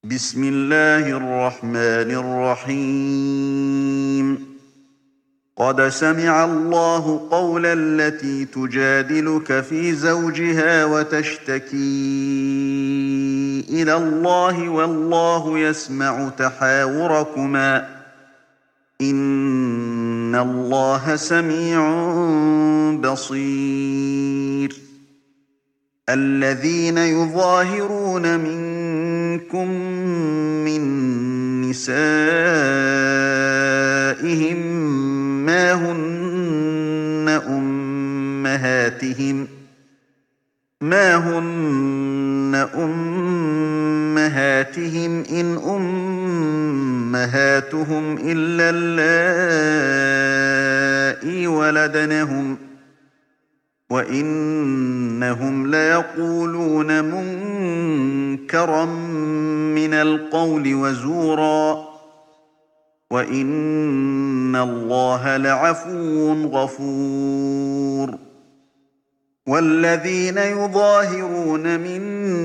بسم الله الرحمن الرحيم. قد سمع الله قول التي تجادلك في زوجها وتشتكي إلى الله والله يسمع تحاوركما إن الله سميع بصير. الذين يظاهرون منكم من نسائهم ما هن أمهاتهم إن أمهاتهم إلا اللائي ولدنهم وإنهم ليقولون منكرا من القول وزورا وإن الله لعفو غفور. والذين يظاهرون من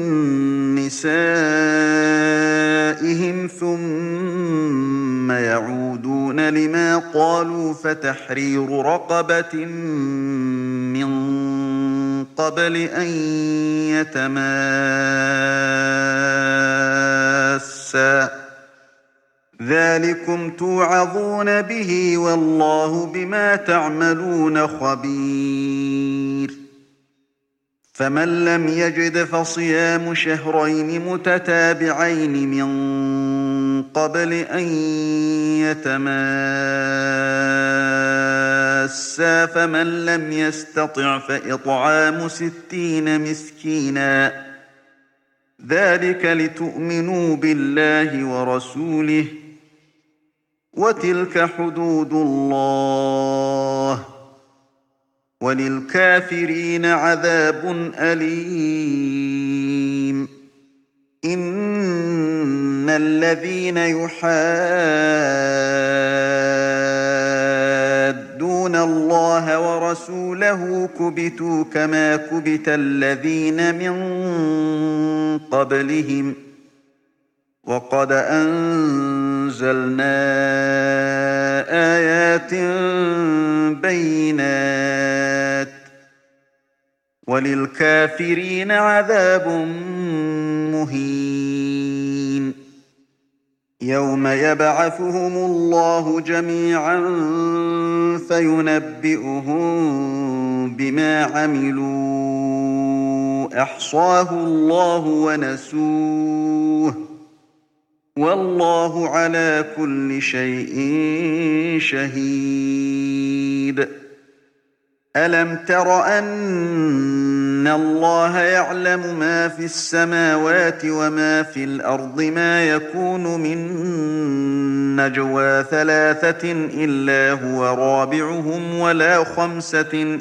نسائهم ثم يعودون لما قالوا فتحرير رقبة من قبل أن يتماسا ذلكم توعظون به والله بما تعملون خبير. فمن لم يجد فصيام شهرين متتابعين من قبل أن يتماسا فمن لم يستطع فإطعام 60 مسكينا ذلك لتؤمنوا بالله ورسوله وتلك حدود الله وللكافرين عذاب أليم. إن الذين يحادون الله ورسوله كبتوا كما كبت الذين من قبلهم وقد أنزلنا آيات بينات وللكافرين عذاب مهين. يوم يبعثهم الله جميعا فينبئهم بما عملوا أحصاه الله ونسوه والله على كل شيء شهيد. ألم تر أن الله يعلم ما في السماوات وما في الأرض ما يكون من نجوى 3 إلا هو رابعهم ولا 5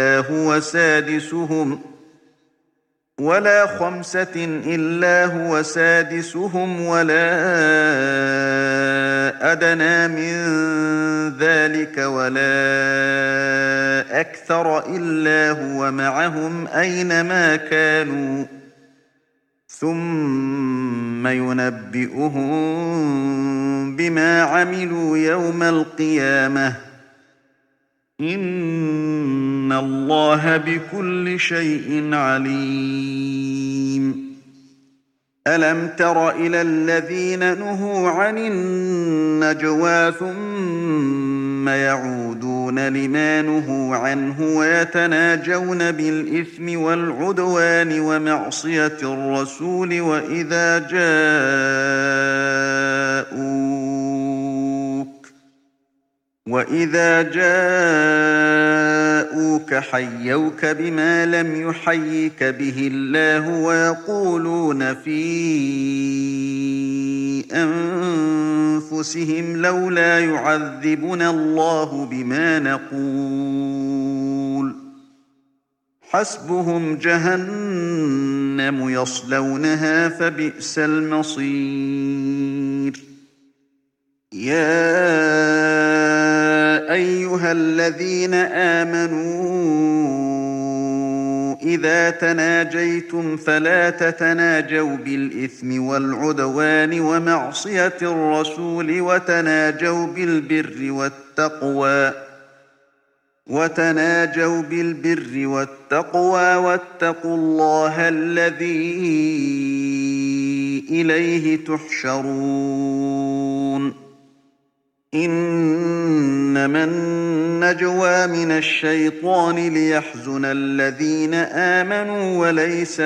إلا هو سادسهم ولا أدنى من ذلك ولا أكثر إلا هو معهم أينما كانوا ثم ينبئهم بما عملوا يوم القيامة إن الله بكل شيء عليم. ألم تر إلى الذين نهوا عن النجوى ثم يعودون لما نهوا عنه ويتناجون بالإثم والعدوان ومعصية الرسول وإذا جاءوك حيوك بما لم يحيك به الله ويقولون في أنفسهم لولا يعذبنا الله بما نقول حسبهم جهنم يصلونها فبئس المصير. يا أيها الذين آمنوا إذا تناجيتم فلا تتناجوا بالإثم والعدوان ومعصية الرسول وتناجوا بالبر والتقوى واتقوا الله الذي إليه تحشرون إنما النجوى من الشيطان ليحزن الذين آمنوا وليس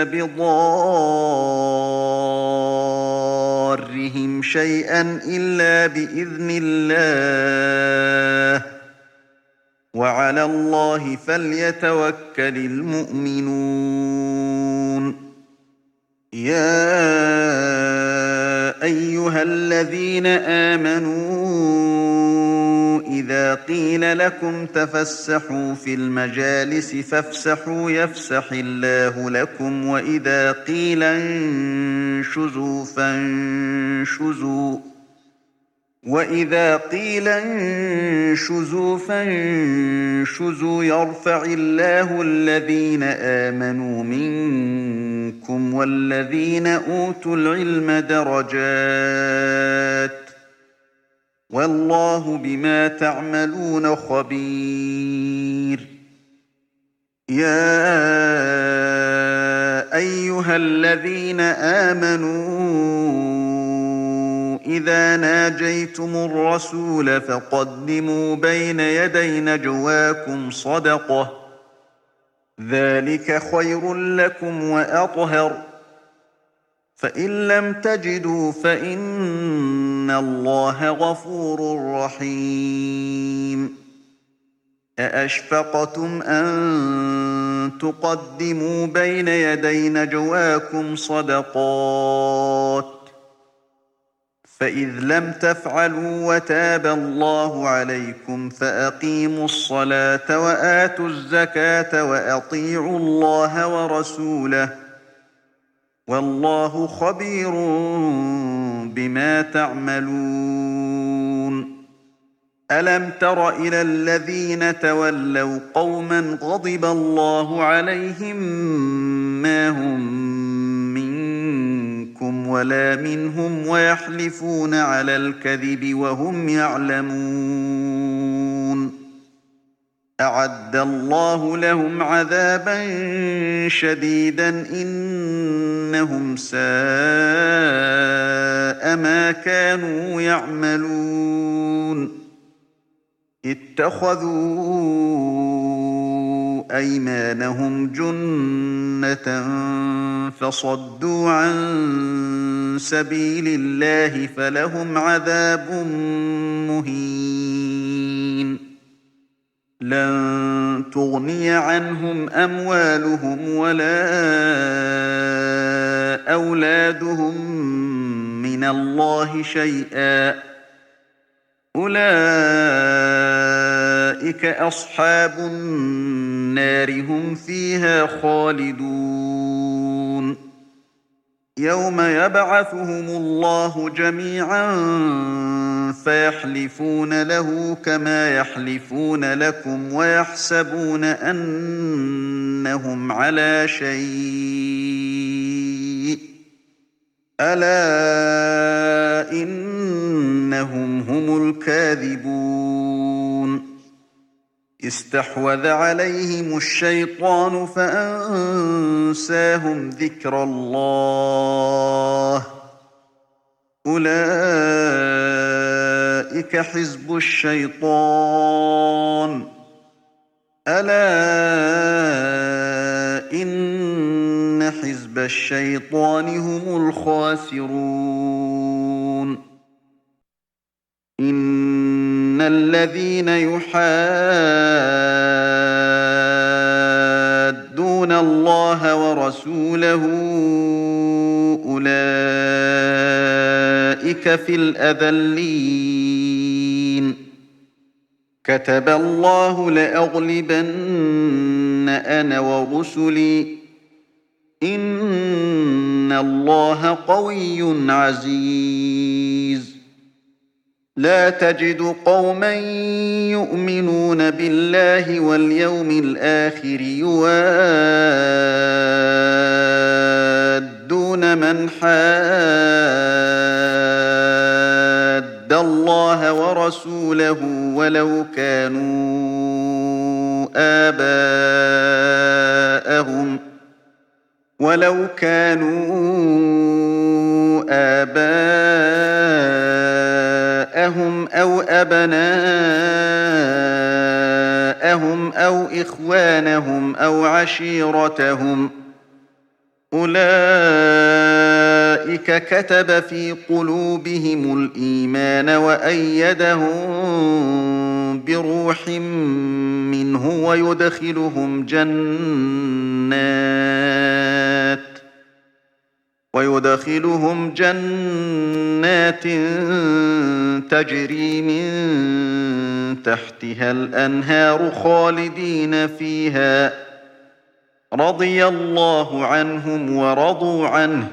بضارهم شيئا إلا بإذن الله وعلى الله فليتوكل المؤمنون يا أيها الذين آمنوا إذا قيل لكم تفسحوا في المجالس فافسحوا يفسح الله لكم وإذا قيل انشزوا فانشزوا يرفع الله الذين آمنوا منكم والذين أوتوا العلم درجات والله بما تعملون خبير يا أيها الذين آمنوا إذا ناجيتم الرسول فقدموا بين يدي نجواكم صدقة ذلك خير لكم وأطهر فإن لم تجدوا فإن الله غفور رحيم أأشفقتم أن تقدموا بين يدي نجواكم صدقات فإذ لم تفعلوا وتاب الله عليكم فأقيموا الصلاة وآتوا الزكاة وأطيعوا الله ورسوله والله خبير بما تعملون ألم تر إلى الذين تولوا قوما غضب الله عليهم ما هم منكم ولا منهم ويحلفون على الكذب وهم يعلمون أعد الله لهم عذابا شديدا إنهم ساء ما كانوا يعملون اتخذوا أيمانهم جنة فصدوا عن سبيل الله فلهم عذاب مهين لن تغني عنهم أموالهم ولا أولادهم من الله شيئا أولئك أصحاب النار هم فيها خالدون يوم يبعثهم الله جميعا فيحلفون له كما يحلفون لكم ويحسبون أنهم على شيء ألا إنهم هم الكاذبون استحوذ عليهم الشيطان فأنساهم ذكر الله أولئك حزب الشيطان ألا إن حزب الشيطان هم الخاسرون إن الذين يحادون الله ورسوله أولئك في الأذلين كتب الله لأغلبن أنا ورسلي إن الله قوي عزيز لا تجد قوما يؤمنون بالله واليوم الآخر يوادون من حاد الله ورسوله ولو كانوا آباءهم أو أبناءهم أو إخوانهم أو عشيرتهم أولئك كتب في قلوبهم الإيمان وأيدهم بروح منه ويدخلهم جنات تجري من تحتها الأنهار خالدين فيها رضي الله عنهم ورضوا عنه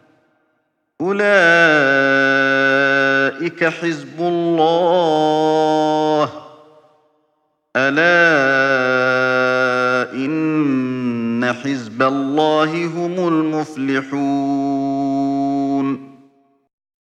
أولئك حزب الله ألا إن حزب الله هم المفلحون